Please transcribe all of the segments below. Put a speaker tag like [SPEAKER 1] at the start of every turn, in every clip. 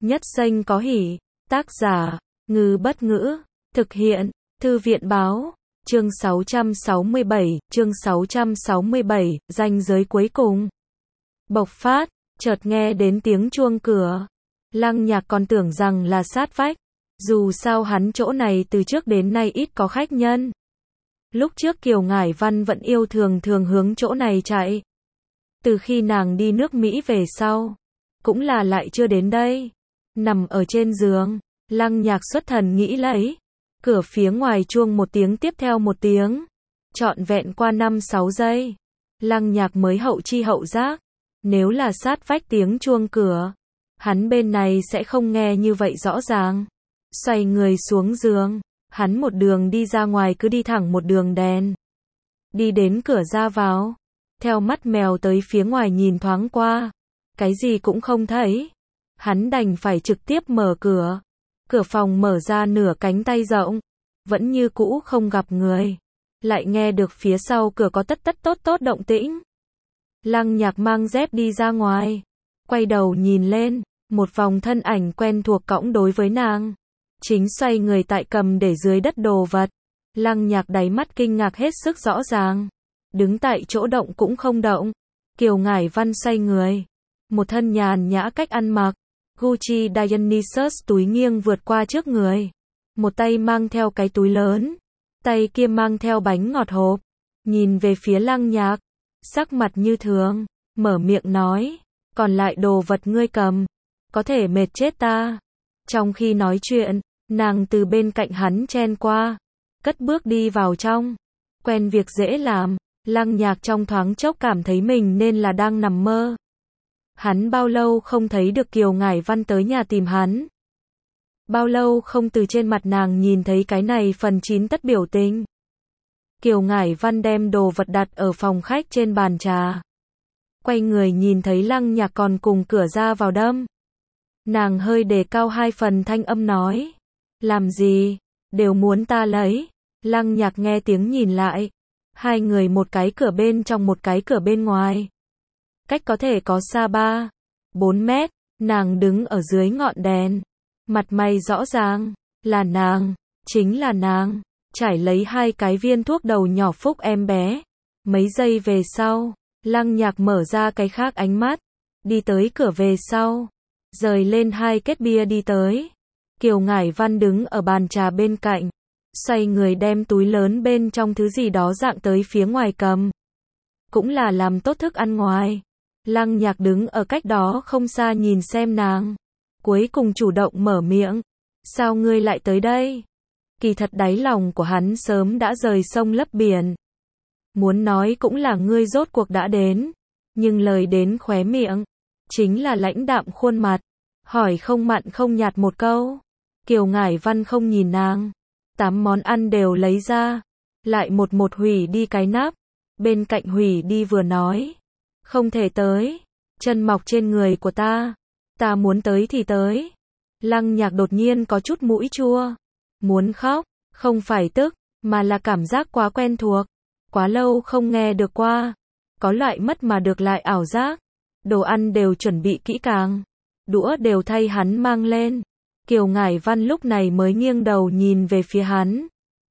[SPEAKER 1] Nhất Xanh có hỉ. Tác giả, Ngư Bất Ngữ. Thực hiện, Thư viện Báo. Chương 667, ranh giới cuối cùng. Bộc phát, chợt nghe đến tiếng chuông cửa. Lăng Nhạc còn tưởng rằng là sát vách. Dù sao hắn chỗ này từ trước đến nay ít có khách nhân. Lúc trước Kiều Ngải Văn vẫn yêu thường hướng chỗ này chạy. Từ khi nàng đi nước Mỹ về sau, cũng là lại chưa đến đây. Nằm ở trên giường, Lăng Nhạc xuất thần nghĩ lấy. Cửa phía ngoài chuông một tiếng tiếp theo một tiếng. Trọn vẹn qua 5-6 giây. Lăng Nhạc mới hậu chi hậu giác. Nếu là sát vách tiếng chuông cửa, hắn bên này sẽ không nghe như vậy rõ ràng. Xoay người xuống giường, hắn một đường đi ra ngoài cứ đi thẳng một đường đèn. Đi đến cửa ra vào, theo mắt mèo tới phía ngoài nhìn thoáng qua. Cái gì cũng không thấy. Hắn đành phải trực tiếp mở cửa. Cửa phòng mở ra nửa cánh tay rộng. Vẫn như cũ không gặp người. Lại nghe được phía sau cửa có tất tốt động tĩnh. Lăng Nhạc mang dép đi ra ngoài. Quay đầu nhìn lên. Một vòng thân ảnh quen thuộc cõng đối với nàng. Chính xoay người tại cầm để dưới đất đồ vật. Lăng Nhạc đáy mắt kinh ngạc hết sức rõ ràng. Đứng tại chỗ động cũng không động. Kiều Ngải Văn xoay người. Một thân nhàn nhã cách ăn mặc. Gucci Dionysus túi nghiêng vượt qua trước người. Một tay mang theo cái túi lớn. Tay kia mang theo bánh ngọt hộp. Nhìn về phía Lăng Nhạc. Sắc mặt như thường. Mở miệng nói. Còn lại đồ vật ngươi cầm. Có thể mệt chết ta. Trong khi nói chuyện, nàng từ bên cạnh hắn chen qua. Cất bước đi vào trong. Quen việc dễ làm. Lăng Nhạc trong thoáng chốc cảm thấy mình nên là đang nằm mơ. Hắn bao lâu không thấy được Kiều Ngải Văn tới nhà tìm hắn. Bao lâu không từ trên mặt nàng nhìn thấy cái này phần 9 tất biểu tình. Kiều Ngải Văn đem đồ vật đặt ở phòng khách trên bàn trà. Quay người nhìn thấy Lăng Nhạc còn cùng cửa ra vào đâm. Nàng hơi đề cao 2 phần thanh âm nói. Làm gì? Đều muốn ta lấy. Lăng Nhạc nghe tiếng nhìn lại. Hai người một cái cửa bên trong một cái cửa bên ngoài. Cách có thể có xa 3-4 mét. Nàng đứng ở dưới ngọn đèn. Mặt mày rõ ràng. Là nàng. Chính là nàng. Trải lấy 2 cái viên thuốc đầu nhỏ phúc em bé. Mấy giây về sau. Lăng Nhạc mở ra cái khác ánh mắt. Đi tới cửa về sau. Rời lên 2 kết bia đi tới. Kiều Ngải Văn đứng ở bàn trà bên cạnh. Xoay người đem túi lớn bên trong thứ gì đó dạng tới phía ngoài cầm. Cũng là làm tốt thức ăn ngoài. Lăng Nhạc đứng ở cách đó không xa nhìn xem nàng. Cuối cùng chủ động mở miệng. Sao ngươi lại tới đây? Kỳ thật đáy lòng của hắn sớm đã rời sông lấp biển. Muốn nói cũng là ngươi rốt cuộc đã đến. Nhưng lời đến khóe miệng. Chính là lãnh đạm khuôn mặt. Hỏi không mặn không nhạt một câu. Kiều Ngải Văn không nhìn nàng. 8 món ăn đều lấy ra. Lại một hủy đi cái nắp. Bên cạnh hủy đi vừa nói. Không thể tới. Chân mọc trên người của ta. Ta muốn tới thì tới. Lăng Nhạc đột nhiên có chút mũi chua. Muốn khóc. Không phải tức. Mà là cảm giác quá quen thuộc. Quá lâu không nghe được qua. Có loại mất mà được lại ảo giác. Đồ ăn đều chuẩn bị kỹ càng. Đũa đều thay hắn mang lên. Kiều Ngải Văn lúc này mới nghiêng đầu nhìn về phía hắn.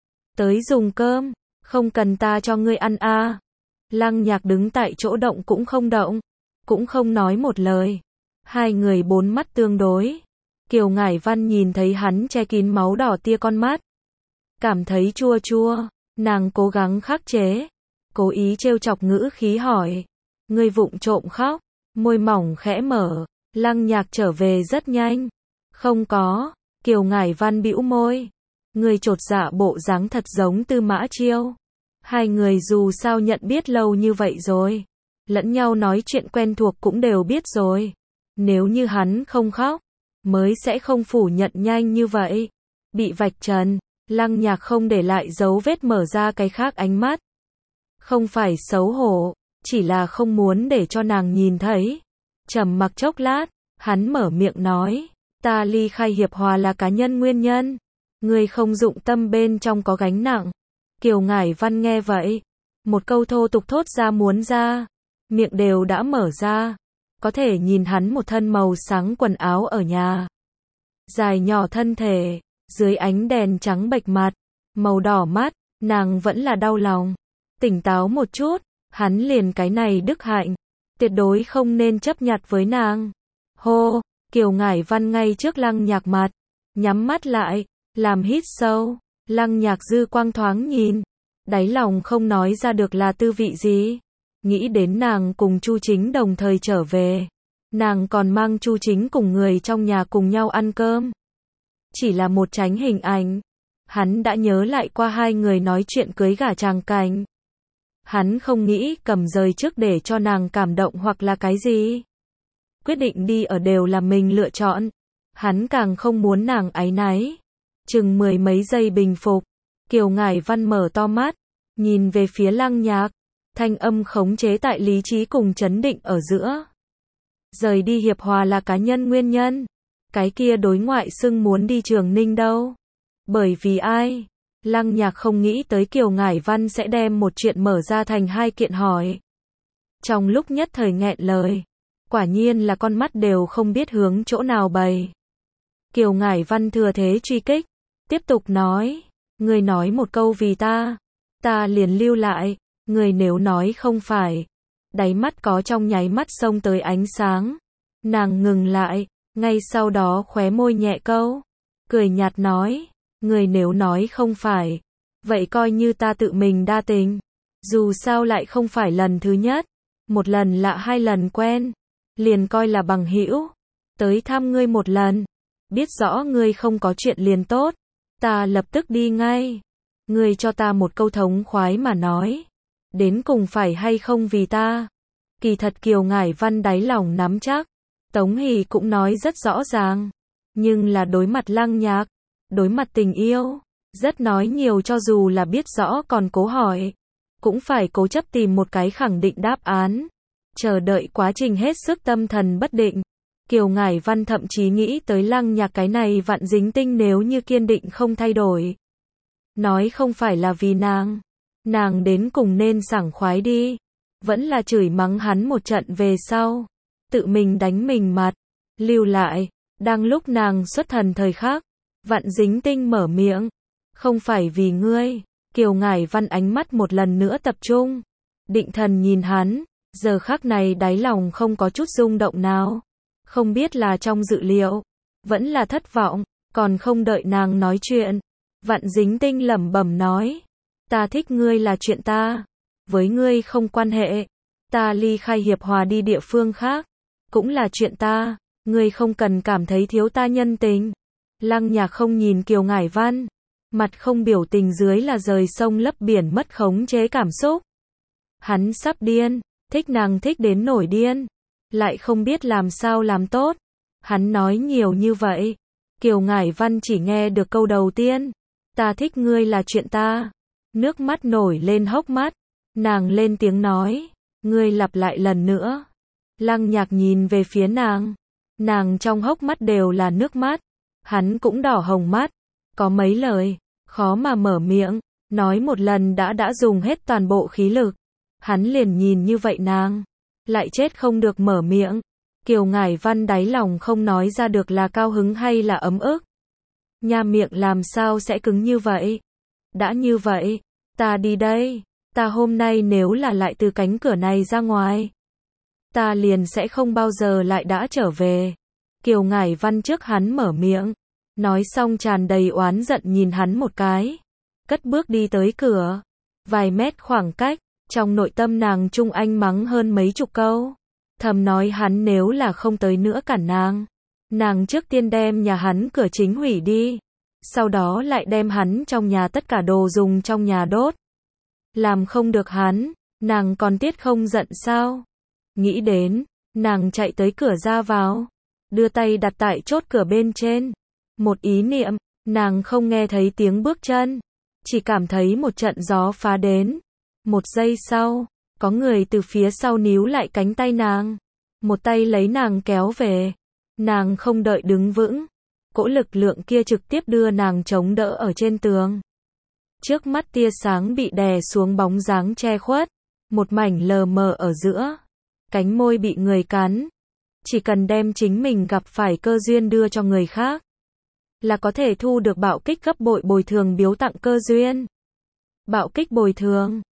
[SPEAKER 1] Tới dùng cơm. Không cần ta cho ngươi ăn à. Lăng Nhạc đứng tại chỗ động cũng không động. Cũng không nói một lời. Hai người bốn mắt tương đối. Kiều Ngải Văn nhìn thấy hắn che kín máu đỏ tia con mắt. Cảm thấy chua chua. Nàng cố gắng khắc chế. Cố ý trêu chọc ngữ khí hỏi. Ngươi vụng trộm khóc. Môi mỏng khẽ mở. Lăng Nhạc trở về rất nhanh. Không có. Kiều Ngải Văn bĩu môi. Người chột dạ bộ dáng thật giống Tư Mã Chiêu. Hai người dù sao nhận biết lâu như vậy rồi. Lẫn nhau nói chuyện quen thuộc cũng đều biết rồi. Nếu như hắn không khóc, mới sẽ không phủ nhận nhanh như vậy. Bị vạch trần, Lăng Nhạc không để lại dấu vết mở ra cái khác ánh mắt. Không phải xấu hổ, chỉ là không muốn để cho nàng nhìn thấy. Trầm mặc chốc lát, hắn mở miệng nói. Ta ly khai hiệp hòa là cá nhân nguyên nhân. Ngươi không dụng tâm bên trong có gánh nặng. Kiều Ngải Văn nghe vậy. Một câu thô tục thốt ra muốn ra. Miệng đều đã mở ra. Có thể nhìn hắn một thân màu sáng quần áo ở nhà. dài nhỏ thân thể, dưới ánh đèn trắng bệch mặt, màu đỏ mắt, nàng vẫn là đau lòng. Tỉnh táo một chút, hắn liền cái này đức hạnh, tuyệt đối không nên chấp nhặt với nàng. Hô, Kiều Ngải Văn ngay trước Lăng Nhạc mặt, nhắm mắt lại, làm hít sâu. Lăng Nhạc dư quang thoáng nhìn, đáy lòng không nói ra được là tư vị gì. Nghĩ đến nàng cùng Chu Chính đồng thời trở về, nàng còn mang Chu Chính cùng người trong nhà cùng nhau ăn cơm. Chỉ là một tránh hình ảnh, hắn đã nhớ lại qua hai người nói chuyện cưới gả tràng cảnh. Hắn không nghĩ cầm rời trước để cho nàng cảm động hoặc là cái gì. Quyết định đi ở đều là mình lựa chọn. Hắn càng không muốn nàng áy náy. Chừng mười mấy giây bình phục, Kiều Ngải Văn mở to mắt, nhìn về phía Lăng Nhạc, thanh âm khống chế tại lý trí cùng chấn định ở giữa. Rời đi Hiệp Hòa là cá nhân nguyên nhân, cái kia đối ngoại xưng muốn đi Trường Ninh đâu. Bởi vì ai? Lăng Nhạc không nghĩ tới Kiều Ngải Văn sẽ đem một chuyện mở ra thành hai kiện hỏi. Trong lúc nhất thời nghẹn lời, quả nhiên là con mắt đều không biết hướng chỗ nào bày. Kiều Ngải Văn thừa thế truy kích, tiếp tục nói, người nói một câu vì ta liền lưu lại, người nếu nói không phải. Đáy mắt có trong nháy mắt xông tới ánh sáng. Nàng ngừng lại, ngay sau đó khóe môi nhẹ câu, cười nhạt nói, người nếu nói không phải, vậy coi như ta tự mình đa tình. Dù sao lại không phải lần thứ nhất, một lần lạ hai lần quen, liền coi là bằng hữu. Tới thăm ngươi một lần, biết rõ ngươi không có chuyện liền tốt, ta lập tức đi ngay. Ngươi cho ta một câu thống khoái mà nói, đến cùng phải hay không vì ta. Kỳ thật Kiều Ngải Văn đáy lòng nắm chắc, Tống Hỷ cũng nói rất rõ ràng, nhưng là đối mặt Lăng Nhạc, đối mặt tình yêu, rất nói nhiều cho dù là biết rõ còn cố hỏi, cũng phải cố chấp tìm một cái khẳng định đáp án. Chờ đợi quá trình hết sức tâm thần bất định, Kiều Ngải Văn thậm chí nghĩ tới Lăng Nhạc cái này vạn dính tinh nếu như kiên định không thay đổi. Nói không phải là vì nàng đến cùng nên sảng khoái đi, vẫn là chửi mắng hắn một trận về sau, tự mình đánh mình mặt, lưu lại, đang lúc nàng xuất thần thời khắc, vạn dính tinh mở miệng, không phải vì ngươi. Kiều Ngải Văn ánh mắt một lần nữa tập trung, định thần nhìn hắn, giờ khắc này đáy lòng không có chút rung động nào, không biết là trong dự liệu, vẫn là thất vọng. Còn không đợi nàng nói chuyện, vạn dính tinh lẩm bẩm nói, ta thích ngươi là chuyện ta, với ngươi không quan hệ, ta ly khai Hiệp Hòa đi địa phương khác, cũng là chuyện ta, ngươi không cần cảm thấy thiếu ta nhân tình. Lăng Nhạc không nhìn Kiều Ngải Văn, mặt không biểu tình dưới là rời sông lấp biển mất khống chế cảm xúc. Hắn sắp điên, thích nàng thích đến nổi điên, lại không biết làm sao làm tốt. Hắn nói nhiều như vậy, Kiều Ngải Văn chỉ nghe được câu đầu tiên, ta thích ngươi là chuyện ta. Nước mắt nổi lên hốc mắt, nàng lên tiếng nói, ngươi lặp lại lần nữa. Lăng Nhạc nhìn về phía nàng trong hốc mắt đều là nước mắt, hắn cũng đỏ hồng mắt, có mấy lời, khó mà mở miệng, nói một lần đã dùng hết toàn bộ khí lực. Hắn liền nhìn như vậy nàng, lại chết không được mở miệng. Kiều Ngải Văn đáy lòng không nói ra được là cao hứng hay là ấm ức. Nha miệng làm sao sẽ cứng như vậy? Đã như vậy, ta đi đây, ta hôm nay nếu là lại từ cánh cửa này ra ngoài, ta liền sẽ không bao giờ lại đã trở về. Kiều Ngải Văn trước hắn mở miệng, nói xong tràn đầy oán giận nhìn hắn một cái, cất bước đi tới cửa, vài mét khoảng cách, trong nội tâm nàng Trung Anh mắng hơn mấy chục câu, thầm nói hắn nếu là không tới nữa cản nàng trước tiên đem nhà hắn cửa chính hủy đi, sau đó lại đem hắn trong nhà tất cả đồ dùng trong nhà đốt. Làm không được hắn, nàng còn tiết không giận sao? Nghĩ đến, nàng chạy tới cửa ra vào, đưa tay đặt tại chốt cửa bên trên. Một ý niệm, nàng không nghe thấy tiếng bước chân, chỉ cảm thấy một trận gió phá đến. Một giây sau, có người từ phía sau níu lại cánh tay nàng, một tay lấy nàng kéo về. Nàng không đợi đứng vững, cỗ lực lượng kia trực tiếp đưa nàng chống đỡ ở trên tường. Trước mắt tia sáng bị đè xuống bóng dáng che khuất, một mảnh lờ mờ ở giữa, cánh môi bị người cắn. Chỉ cần đem chính mình gặp phải cơ duyên đưa cho người khác, là có thể thu được bạo kích gấp bội bồi thường biếu tặng cơ duyên. Bạo kích bồi thường